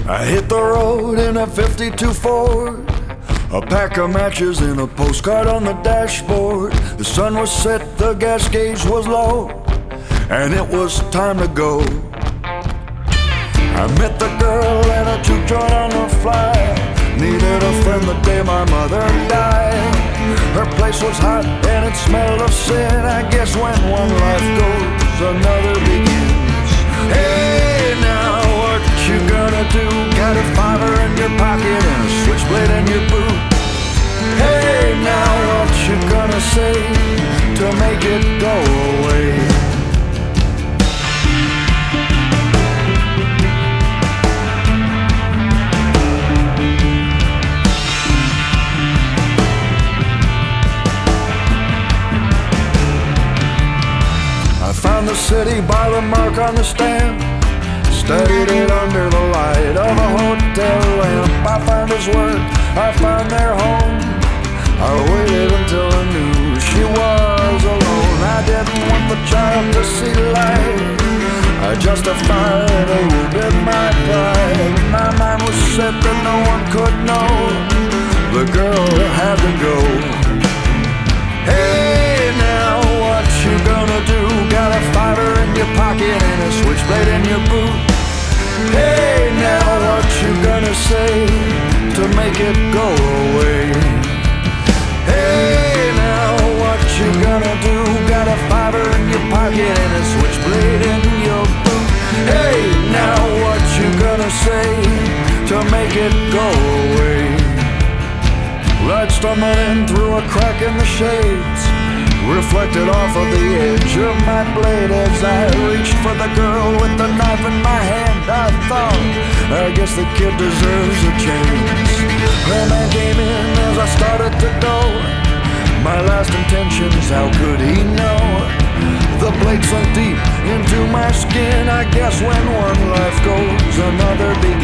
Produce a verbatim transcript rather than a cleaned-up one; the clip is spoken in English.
I hit the road in a fifty-two Ford, a pack of matches and a postcard on the dashboard. The sun was set, the gas gauge was low, and it was time to go. I met the girl at a juke joint on the fly. Needed a friend the day my mother died. Her place was hot and it smelled of sin. I guess when one life goes, another begins. Hey, now what you gonna do? Got a fiver in your pocket and a switchblade in your boot. Hey, now what you gonna say to make it go away? I found the city by the mark on the stand, studied it under the light of a hotel lamp. I found his work, I found their home. I waited until I knew she was alone. I didn't want the child to see light, I justified a little bit my pride. My mind was set that no one could know, the girl had to go. Hey, now what you gonna do? Got a fiver in your pocket and a switchblade in your boot. Hey, now what you gonna say to make it go away? Hey, now what you gonna do? Got a fiver in your pocket and a switchblade in your boot. Hey, now what you gonna say to make it go away? Light stumbling through a crack in the shades, reflected off of the edge of my blade as I reached for the girl with the knife in my hand. I thought, I guess the kid deserves a chance. The man came in as I started to go. My last intentions, how could he know? The blade sunk deep into my skin. I guess when one life goes, another begins.